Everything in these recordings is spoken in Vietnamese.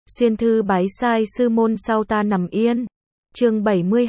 Xuyên thư bái sai sư môn sau ta nằm yên. Chương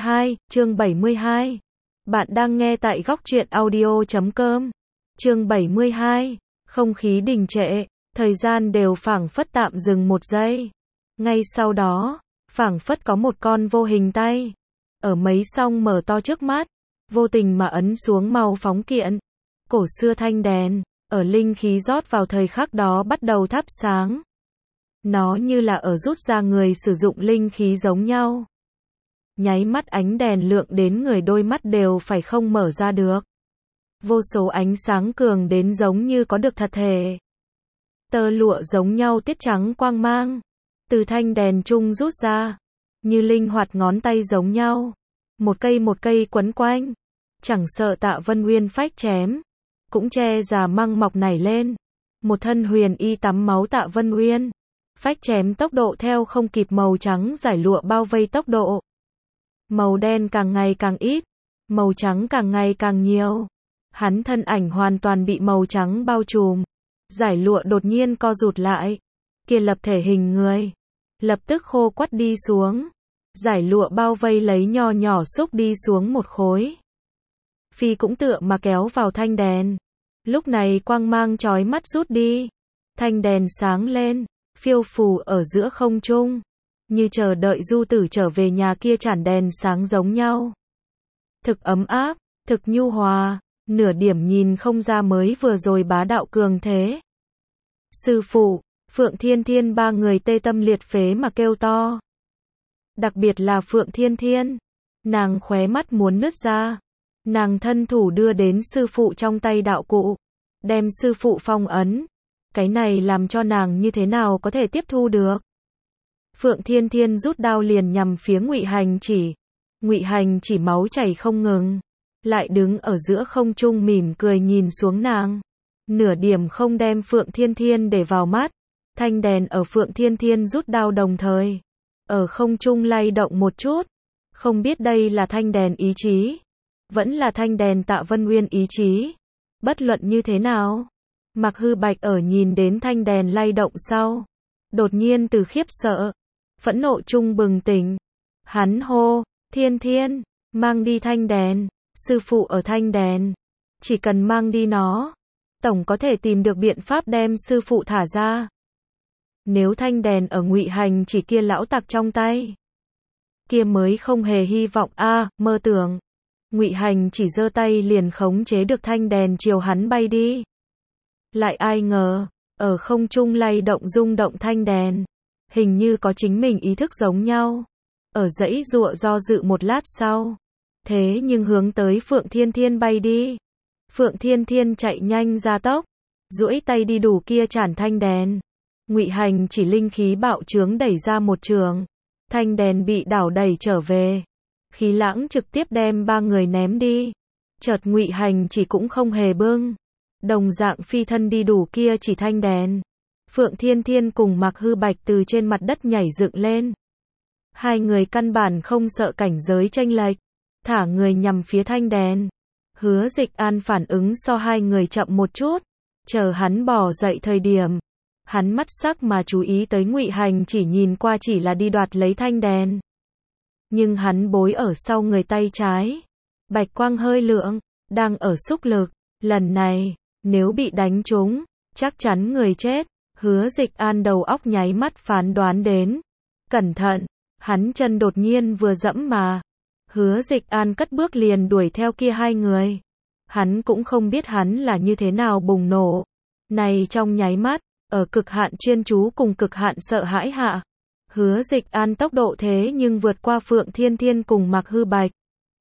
72. Bạn đang nghe tại góc truyện audio.com. Chương 72. Không khí đình trệ, thời gian đều phảng phất tạm dừng một giây. Ngay sau đó, phảng phất có một con vô hình tay ở mấy song mở to trước mắt, vô tình mà ấn xuống màu phóng kiện. Cổ xưa thanh đèn, ở linh khí rót vào thời khắc đó bắt đầu thắp sáng. Nó như là ở rút ra người sử dụng linh khí giống nhau. Nháy mắt ánh đèn lượng đến người đôi mắt đều phải không mở ra được. Vô số ánh sáng cường đến giống như có được thật thể. Tơ lụa giống nhau tiết trắng quang mang, từ thanh đèn chung rút ra, như linh hoạt ngón tay giống nhau. Một cây quấn quanh, chẳng sợ Tạ Vân Uyên phách chém, cũng che già măng mọc nảy lên. Một thân huyền y tắm máu Tạ Vân Uyên, phách chém tốc độ theo không kịp màu trắng giải lụa bao vây tốc độ. Màu đen càng ngày càng ít, màu trắng càng ngày càng nhiều. Hắn thân ảnh hoàn toàn bị màu trắng bao trùm. Giải lụa đột nhiên co rụt lại. Kia lập thể hình người lập tức khô quắt đi xuống. Giải lụa bao vây lấy nho nhỏ xúc đi xuống một khối. Phi cũng tựa mà kéo vào thanh đèn. Lúc này quang mang chói mắt rút đi. Thanh đèn sáng lên, phiêu phù ở giữa không trung, như chờ đợi du tử trở về nhà kia chản đèn sáng giống nhau. Thực ấm áp, thực nhu hòa, nửa điểm nhìn không ra mới vừa rồi bá đạo cường thế. Sư phụ, Phượng Thiên Thiên ba người tê tâm liệt phế mà kêu to. Đặc biệt là Phượng Thiên Thiên, nàng khóe mắt muốn nứt ra. Nàng thân thủ đưa đến sư phụ trong tay đạo cụ, đem sư phụ phong ấn. Cái này làm cho nàng như thế nào có thể tiếp thu được. Phượng Thiên Thiên rút đao liền nhằm phía Ngụy Hành Chỉ. Ngụy Hành Chỉ máu chảy không ngừng, lại đứng ở giữa không trung mỉm cười nhìn xuống nàng, nửa điểm không đem Phượng Thiên Thiên để vào mắt. Thanh đèn ở Phượng Thiên Thiên rút đao đồng thời, ở không trung lay động một chút. Không biết đây là thanh đèn ý chí, vẫn là thanh đèn Tạ Vân Uyên ý chí. Bất luận như thế nào, Mạc Hư Bạch ở nhìn đến thanh đèn lay động sau, đột nhiên từ khiếp sợ, phẫn nộ chung bừng tỉnh. Hắn hô, Thiên Thiên, mang đi thanh đèn, sư phụ ở thanh đèn, chỉ cần mang đi nó, tổng có thể tìm được biện pháp đem sư phụ thả ra. Nếu thanh đèn ở Ngụy Hành Chỉ kia lão tặc trong tay, kia mới không hề hy vọng a, mơ tưởng. Ngụy Hành Chỉ giơ tay liền khống chế được thanh đèn chiều hắn bay đi. Lại ai ngờ, ở không trung lay động rung động thanh đèn, hình như có chính mình ý thức giống nhau. Ở dãy dụa do dự một lát sau, thế nhưng hướng tới Phượng Thiên Thiên bay đi. Phượng Thiên Thiên chạy nhanh ra tốc, duỗi tay đi đủ kia chản thanh đèn. Ngụy Hành Chỉ linh khí bạo trướng đẩy ra một trường, thanh đèn bị đảo đẩy trở về. Khí lãng trực tiếp đem ba người ném đi. Chợt Ngụy Hành Chỉ cũng không hề bưng, đồng dạng phi thân đi đủ kia chỉ thanh đèn. Phượng Thiên Thiên cùng Mạc Hư Bạch từ trên mặt đất nhảy dựng lên. Hai người căn bản không sợ cảnh giới chênh lệch, thả người nhằm phía thanh đèn. Hứa Dịch An phản ứng so hai người chậm một chút, chờ hắn bò dậy thời điểm, hắn mắt sắc mà chú ý tới Ngụy Hành Chỉ nhìn qua chỉ là đi đoạt lấy thanh đèn. Nhưng hắn bối ở sau người tay trái, bạch quang hơi lượng, đang ở xúc lực. Lần này, nếu bị đánh trúng, chắc chắn người chết. Hứa Dịch An đầu óc nháy mắt phán đoán đến. Cẩn thận, hắn chân đột nhiên vừa dẫm mà. Hứa Dịch An cất bước liền đuổi theo kia hai người. Hắn cũng không biết hắn là như thế nào bùng nổ. Này trong nháy mắt, ở cực hạn chuyên chú cùng cực hạn sợ hãi hạ, Hứa Dịch An tốc độ thế nhưng vượt qua Phượng Thiên Thiên cùng Mạc Hư Bạch.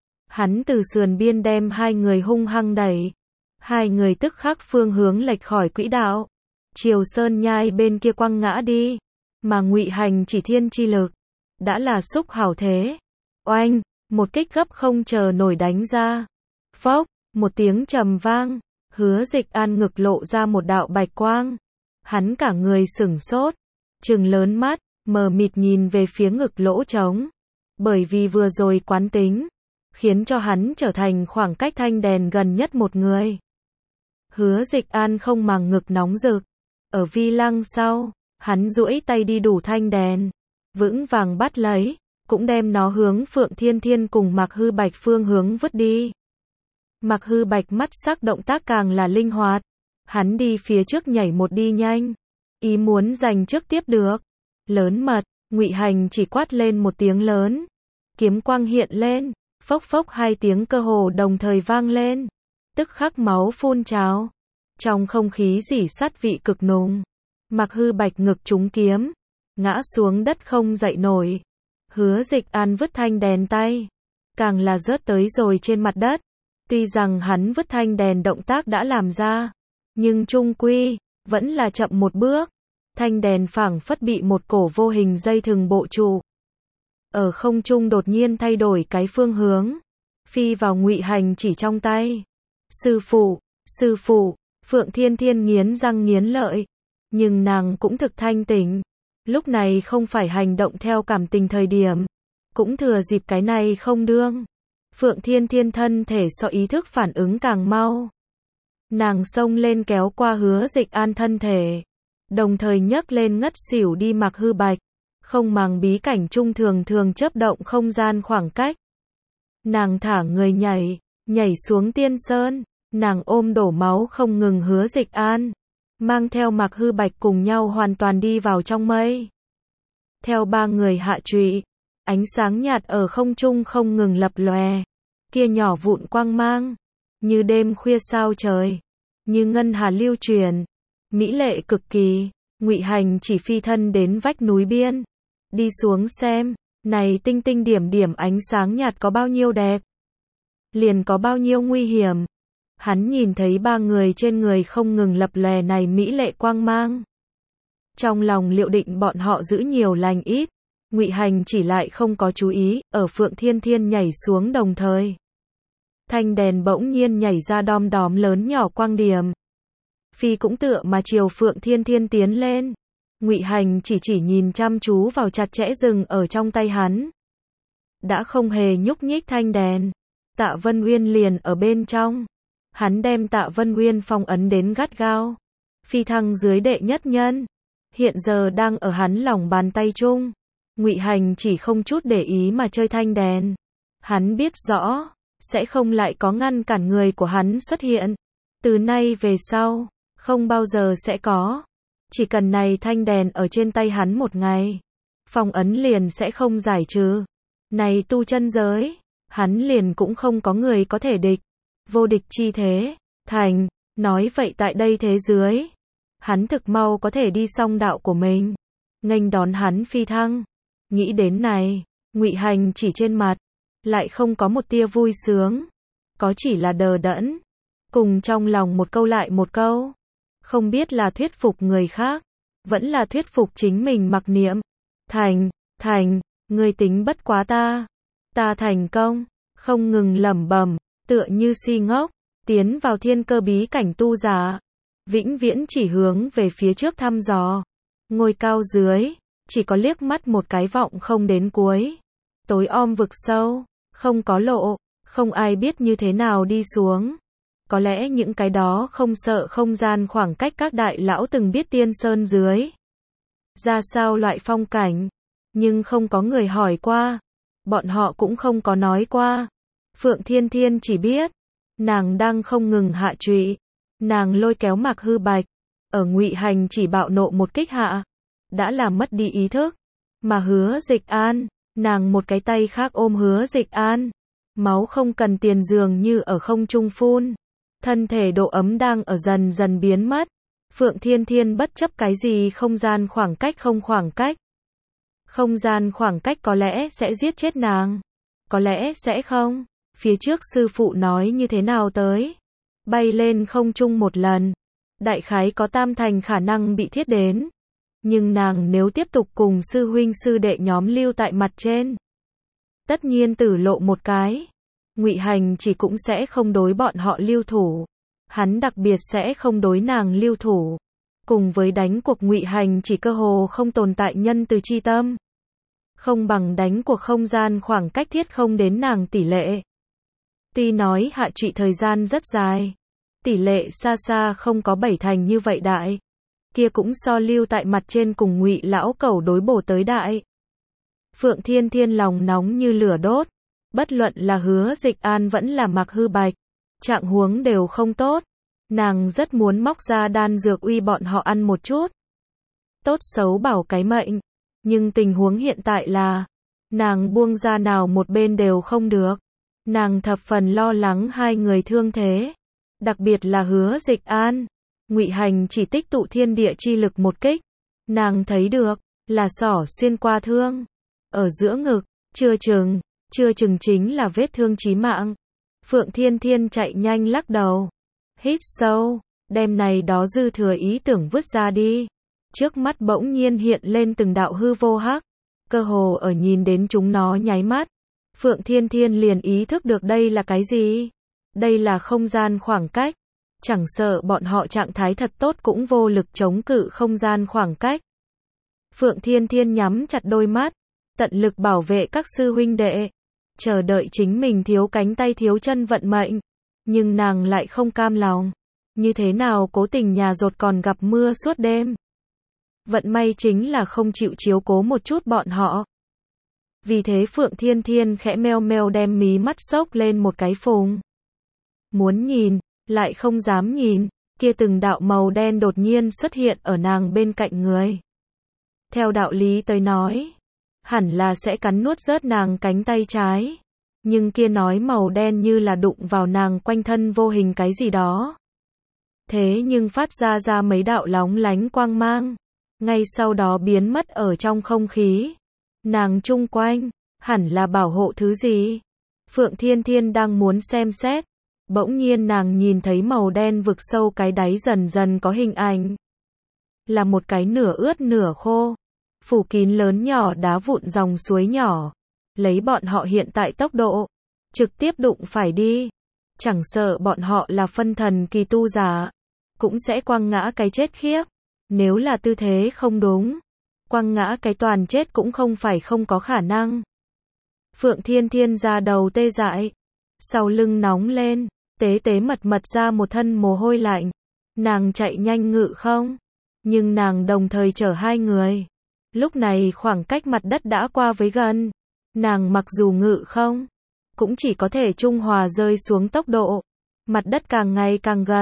Hắn từ sườn biên đem hai người hung hăng đẩy. Hai người tức khắc phương hướng lệch khỏi quỹ đạo, chiều sơn nhai bên kia quăng ngã đi. Mà Ngụy Hành Chỉ thiên chi lực đã là xúc hảo thế. Oanh, một kích gấp không chờ nổi đánh ra. Phốc, một tiếng trầm vang, Hứa Dịch An ngực lộ ra một đạo bạch quang. Hắn cả người sửng sốt, trừng lớn mắt, mờ mịt nhìn về phía ngực lỗ trống. Bởi vì vừa rồi quán tính, khiến cho hắn trở thành khoảng cách thanh đèn gần nhất một người. Hứa Dịch An không màng ngực nóng rực, ở vi lăng sau, Hắn duỗi tay đi đủ thanh đèn, vững vàng bắt lấy, cũng đem nó hướng Phượng Thiên Thiên cùng Mạc Hư Bạch phương hướng vứt đi. Mạc Hư Bạch mắt sắc động tác càng là linh hoạt. Hắn đi phía trước nhảy một đi nhanh, ý muốn giành trước tiếp được. Lớn mật, Ngụy Hành chỉ quát lên một tiếng lớn. Kiếm quang hiện lên, phốc phốc hai tiếng cơ hồ đồng thời vang lên. Tức khắc máu phun trào. Trong không khí rỉ sắt vị cực nùng. Mạc Hư Bạch ngực trúng kiếm, ngã xuống đất không dậy nổi. Hứa Dịch An vứt thanh đèn tay, càng là rớt tới rồi trên mặt đất. Tuy rằng hắn vứt thanh đèn động tác đã làm ra, nhưng chung quy, vẫn là chậm một bước. Thanh đèn phảng phất bị một cổ vô hình dây thừng bộ trụ. Ở không trung đột nhiên thay đổi cái phương hướng, phi vào Ngụy Hành chỉ trong tay. Sư phụ, Phượng Thiên Thiên nghiến răng nghiến lợi. Nhưng nàng cũng thực thanh tỉnh. Lúc này không phải hành động theo cảm tình thời điểm. Cũng thừa dịp cái này không đương. Phượng Thiên Thiên thân thể so ý thức phản ứng càng mau. Nàng xông lên kéo qua Hứa Dịch An thân thể. Đồng thời nhấc lên ngất xỉu đi Mạc Hư Bạch. Không màng bí cảnh trung thường thường chớp động không gian khoảng cách. Nàng thả người nhảy xuống tiên sơn. Nàng ôm đổ máu không ngừng Hứa Dịch An. Mang theo Mạc Hư Bạch cùng nhau hoàn toàn đi vào trong mây. Theo ba người hạ trụy, ánh sáng nhạt ở không trung không ngừng lập lòe. Kia nhỏ vụn quang mang, như đêm khuya sao trời, như ngân hà lưu truyền, mỹ lệ cực kỳ. Ngụy Hành chỉ phi thân đến vách núi biên, đi xuống xem, này tinh tinh điểm điểm ánh sáng nhạt có bao nhiêu đẹp, liền có bao nhiêu nguy hiểm. Hắn nhìn thấy ba người trên người không ngừng lập lòe này mỹ lệ quang mang. Trong lòng liệu định bọn họ giữ nhiều lành ít. Ngụy Hành chỉ lại không có chú ý, ở Phượng Thiên Thiên nhảy xuống đồng thời. Thanh đèn bỗng nhiên nhảy ra đom đóm lớn nhỏ quang điểm. Phi cũng tựa mà chiều Phượng Thiên Thiên tiến lên. Ngụy Hành chỉ nhìn chăm chú vào chặt chẽ rừng ở trong tay hắn. Đã không hề nhúc nhích thanh đèn. Tạ Vân Uyên liền ở bên trong. Hắn đem Tạ Vân Uyên phong ấn đến gắt gao. Phi thăng dưới đệ nhất nhân. Hiện giờ đang ở hắn lòng bàn tay chung. Ngụy Hành chỉ không chút để ý mà chơi thanh đèn. Hắn biết rõ, sẽ không lại có ngăn cản người của hắn xuất hiện. Từ nay về sau, không bao giờ sẽ có. Chỉ cần này thanh đèn ở trên tay hắn một ngày, phong ấn liền sẽ không giải trừ. Này tu chân giới, hắn liền cũng không có người có thể địch. Vô địch chi thế, thành, nói vậy tại đây thế dưới. Hắn thực mau có thể đi song đạo của mình. Nghênh đón hắn phi thăng. Nghĩ đến này, Ngụy Hành chỉ trên mặt, lại không có một tia vui sướng. Có chỉ là đờ đẫn. Cùng trong lòng một câu lại một câu. Không biết là thuyết phục người khác, vẫn là thuyết phục chính mình mặc niệm. Thành, ngươi tính bất quá ta. Ta thành công, không ngừng lẩm bẩm, tựa như si ngốc, tiến vào thiên cơ bí cảnh tu giả. Vĩnh viễn chỉ hướng về phía trước thăm dò. Ngôi cao dưới, chỉ có liếc mắt một cái vọng không đến cuối. Tối om vực sâu, không có lộ, không ai biết như thế nào đi xuống. Có lẽ những cái đó không sợ không gian khoảng cách các đại lão từng biết tiên sơn dưới. Ra sao loại phong cảnh, nhưng không có người hỏi qua. Bọn họ cũng không có nói qua. Phượng Thiên Thiên chỉ biết, nàng đang không ngừng hạ trụy. Nàng lôi kéo Mạc Hư Bạch, ở Ngụy Hành chỉ bạo nộ một kích hạ, đã làm mất đi ý thức. Mà Hứa Dịch An, nàng một cái tay khác ôm Hứa Dịch An, máu không cần tiền dường như ở không trung phun. Thân thể độ ấm đang ở dần dần biến mất. Phượng Thiên Thiên bất chấp cái gì không gian khoảng cách không khoảng cách. Không gian khoảng cách có lẽ sẽ giết chết nàng, có lẽ sẽ không. Phía trước sư phụ nói như thế nào tới? Bay lên không trung một lần, đại khái có tam thành khả năng bị thiết đến. Nhưng nàng nếu tiếp tục cùng sư huynh sư đệ nhóm lưu tại mặt trên, tất nhiên tử lộ một cái. Ngụy Hành chỉ cũng sẽ không đối bọn họ lưu thủ. Hắn đặc biệt sẽ không đối nàng lưu thủ. Cùng với đánh cuộc Ngụy Hành chỉ cơ hồ không tồn tại nhân từ chi tâm. Không bằng đánh cuộc không gian khoảng cách thiết không đến nàng tỷ lệ. Tuy nói hạ trụy thời gian rất dài, tỷ lệ xa xa không có 7 thành như vậy đại. kia cũng so lưu tại mặt trên cùng Ngụy lão cẩu đối bổ tới đại. Phượng Thiên Thiên lòng nóng như lửa đốt, bất luận là Hứa Dịch An vẫn là Mạc Hư Bạch, trạng huống đều không tốt, nàng rất muốn móc ra đan dược uy bọn họ ăn một chút. Tốt xấu bảo cái mệnh, nhưng tình huống hiện tại là, nàng buông ra nào một bên đều không được. Nàng thập phần lo lắng hai người thương thế, đặc biệt là Hứa Dịch An. Ngụy Hành chỉ tích tụ thiên địa chi lực một kích, nàng thấy được, là xỏ xuyên qua thương, ở giữa ngực, chưa chừng chính là vết thương chí mạng. Phượng Thiên Thiên chạy nhanh lắc đầu, hít sâu, đem này đó dư thừa ý tưởng vứt ra đi. Trước mắt bỗng nhiên hiện lên từng đạo hư vô hắc, cơ hồ ở nhìn đến chúng nó nháy mắt, Phượng Thiên Thiên liền ý thức được đây là cái gì? Đây là không gian khoảng cách. Chẳng sợ bọn họ trạng thái thật tốt cũng vô lực chống cự không gian khoảng cách. Phượng Thiên Thiên nhắm chặt đôi mắt, tận lực bảo vệ các sư huynh đệ, chờ đợi chính mình thiếu cánh tay thiếu chân vận mệnh. Nhưng nàng lại không cam lòng. Như thế nào cố tình nhà rột còn gặp mưa suốt đêm. Vận may chính là không chịu chiếu cố một chút bọn họ. Vì thế Phượng Thiên Thiên khẽ meo meo đem mí mắt xốc lên một cái phùng. Muốn nhìn, lại không dám nhìn, kia từng đạo màu đen đột nhiên xuất hiện ở nàng bên cạnh người. Theo đạo lý tới nói, hẳn là sẽ cắn nuốt rớt nàng cánh tay trái. Nhưng kia nói màu đen như là đụng vào nàng quanh thân vô hình cái gì đó. Thế nhưng phát ra mấy đạo lóng lánh quang mang, ngay sau đó biến mất ở trong không khí. Nàng chung quanh, hẳn là bảo hộ thứ gì? Phượng Thiên Thiên đang muốn xem xét, bỗng nhiên nàng nhìn thấy màu đen vực sâu cái đáy dần dần có hình ảnh. Là một cái nửa ướt nửa khô, phủ kín lớn nhỏ đá vụn dòng suối nhỏ. Lấy bọn họ hiện tại tốc độ, trực tiếp đụng phải đi. Chẳng sợ bọn họ là phân thần kỳ tu giả, cũng sẽ quăng ngã cái chết khiếp. Nếu là tư thế không đúng, quăng ngã cái toàn chết cũng không phải không có khả năng. Phượng Thiên Thiên ra đầu tê dại, sau lưng nóng lên, tế tế mật ra một thân mồ hôi lạnh. Nàng chạy nhanh ngự không, nhưng nàng đồng thời chở hai người. Lúc này khoảng cách mặt đất đã qua với gần. Nàng mặc dù ngự không, cũng chỉ có thể trung hòa rơi xuống tốc độ. Mặt đất càng ngày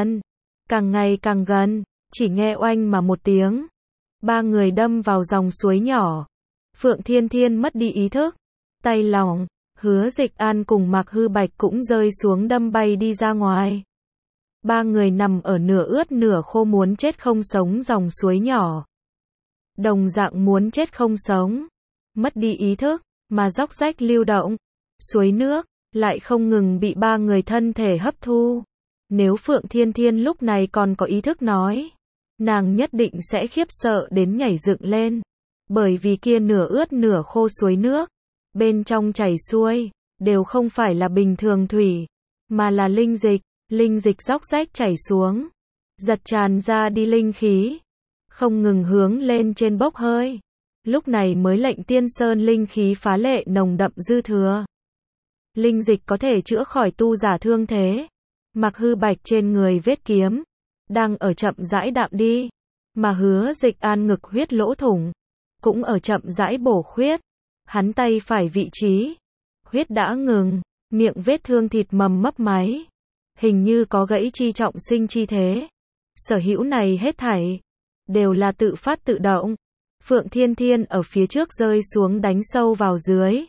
càng gần, chỉ nghe oanh mà một tiếng. Ba người đâm vào dòng suối nhỏ. Phượng Thiên Thiên mất đi ý thức. Tay lỏng, Hứa Dịch An cùng Mạc Hư Bạch cũng rơi xuống đâm bay đi ra ngoài. Ba người nằm ở nửa ướt nửa khô muốn chết không sống dòng suối nhỏ. Đồng dạng muốn chết không sống. Mất đi ý thức, mà róc rách lưu động. Suối nước, lại không ngừng bị ba người thân thể hấp thu. Nếu Phượng Thiên Thiên lúc này còn có ý thức nói, nàng nhất định sẽ khiếp sợ đến nhảy dựng lên. Bởi vì kia nửa ướt nửa khô suối nước, bên trong chảy xuôi, đều không phải là bình thường thủy, mà là linh dịch róc rách chảy xuống, giật tràn ra đi linh khí, không ngừng hướng lên trên bốc hơi. Lúc này mới lệnh Tiên Sơn linh khí phá lệ nồng đậm dư thừa. Linh dịch có thể chữa khỏi tu giả thương thế. Mạc Hư Bạch trên người vết kiếm, đang ở chậm rãi đạm đi, mà Hứa Dịch An ngực huyết lỗ thủng, cũng ở chậm rãi bổ khuyết. Hắn tay phải vị trí, huyết đã ngừng, miệng vết thương thịt mầm mấp máy, hình như có gãy chi trọng sinh chi thế. Sở hữu này hết thảy, đều là tự phát tự động. Phượng Thiên Thiên ở phía trước rơi xuống đánh sâu vào dưới.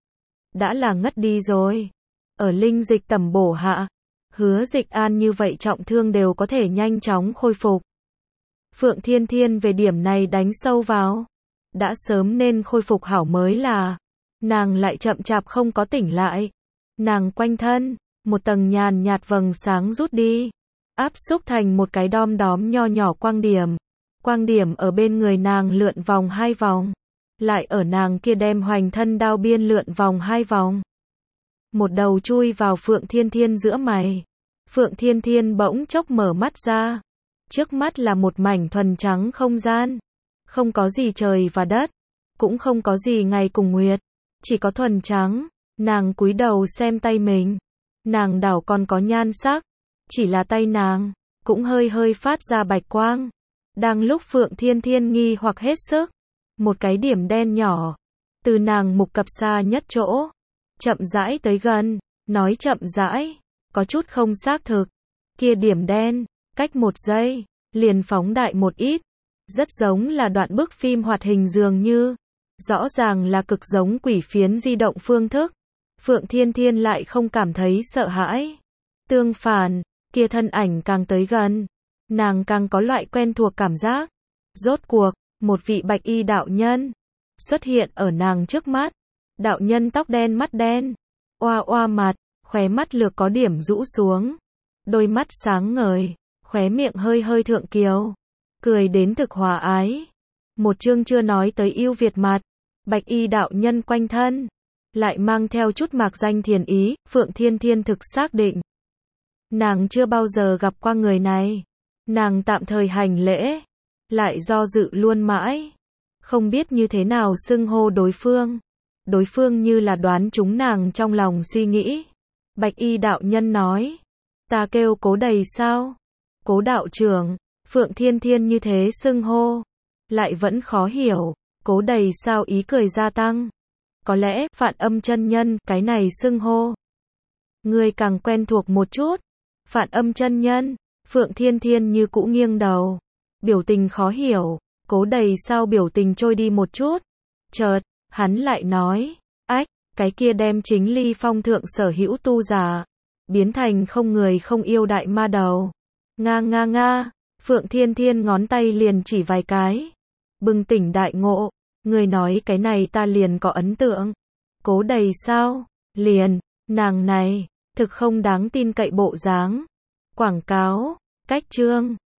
Đã là ngất đi rồi. Ở linh dịch tầm bổ hạ, Hứa Dịch An như vậy trọng thương đều có thể nhanh chóng khôi phục. Phượng Thiên Thiên về điểm này đánh sâu vào, đã sớm nên khôi phục hảo mới là. Nàng lại chậm chạp không có tỉnh lại. Nàng quanh thân, một tầng nhàn nhạt vầng sáng rút đi, áp xúc thành một cái đom đóm nho nhỏ quang điểm. Quang điểm ở bên người nàng lượn vòng 2 vòng, lại ở nàng kia đem hoành thân đao biên lượn vòng 2 vòng. Một đầu chui vào Phượng Thiên Thiên giữa mày. Phượng Thiên Thiên bỗng chốc mở mắt ra. Trước mắt là một mảnh thuần trắng không gian. Không có gì trời và đất, cũng không có gì ngày cùng nguyệt, chỉ có thuần trắng. Nàng cúi đầu xem tay mình. Nàng đảo còn có nhan sắc, chỉ là tay nàng cũng hơi hơi phát ra bạch quang. Đang lúc Phượng Thiên Thiên nghi hoặc hết sức, một cái điểm đen nhỏ, từ nàng mục cập xa nhất chỗ, chậm rãi tới gần, nói chậm rãi, có chút không xác thực. Kia điểm đen, cách 1 giây, liền phóng đại một ít, rất giống là đoạn bức phim hoạt hình dường như, rõ ràng là cực giống quỷ phiến di động phương thức. Phượng Thiên Thiên lại không cảm thấy sợ hãi. Tương phản, kia thân ảnh càng tới gần, nàng càng có loại quen thuộc cảm giác. Rốt cuộc, một vị bạch y đạo nhân xuất hiện ở nàng trước mắt. Đạo nhân tóc đen mắt đen, oa oa mặt, khóe mắt lược có điểm rũ xuống, đôi mắt sáng ngời, khóe miệng hơi hơi thượng kiều, cười đến thực hòa ái. Một chương chưa nói tới yêu Việt mặt, bạch y đạo nhân quanh thân lại mang theo chút mạc danh thiền ý. Phượng Thiên Thiên thực xác định, nàng chưa bao giờ gặp qua người này. Nàng tạm thời hành lễ, lại do dự luôn mãi, không biết như thế nào xưng hô đối phương. Đối phương như là đoán chúng nàng trong lòng suy nghĩ. Bạch y đạo nhân nói, ta kêu Cố Đầy sao? Cố đạo trưởng. Phượng Thiên Thiên như thế xưng hô, lại vẫn khó hiểu. Cố Đầy sao ý cười gia tăng. Có lẽ Phạn Âm chân nhân cái này xưng hô người càng quen thuộc một chút. Phạn Âm chân nhân. Phượng Thiên Thiên như cũ nghiêng đầu, biểu tình khó hiểu. Cố Đầy sao biểu tình trôi đi một chút. Chợt, hắn lại nói, ách, cái kia đem chính ly phong thượng sở hữu tu giả, biến thành không người không yêu đại ma đầu. Nga nga nga. Phượng Thiên Thiên ngón tay liền chỉ vài cái, bừng tỉnh đại ngộ. Người nói cái này ta liền có ấn tượng. Cố Đầy sao? Liền, nàng này, thực không đáng tin cậy bộ dáng. Quảng cáo, cách chương.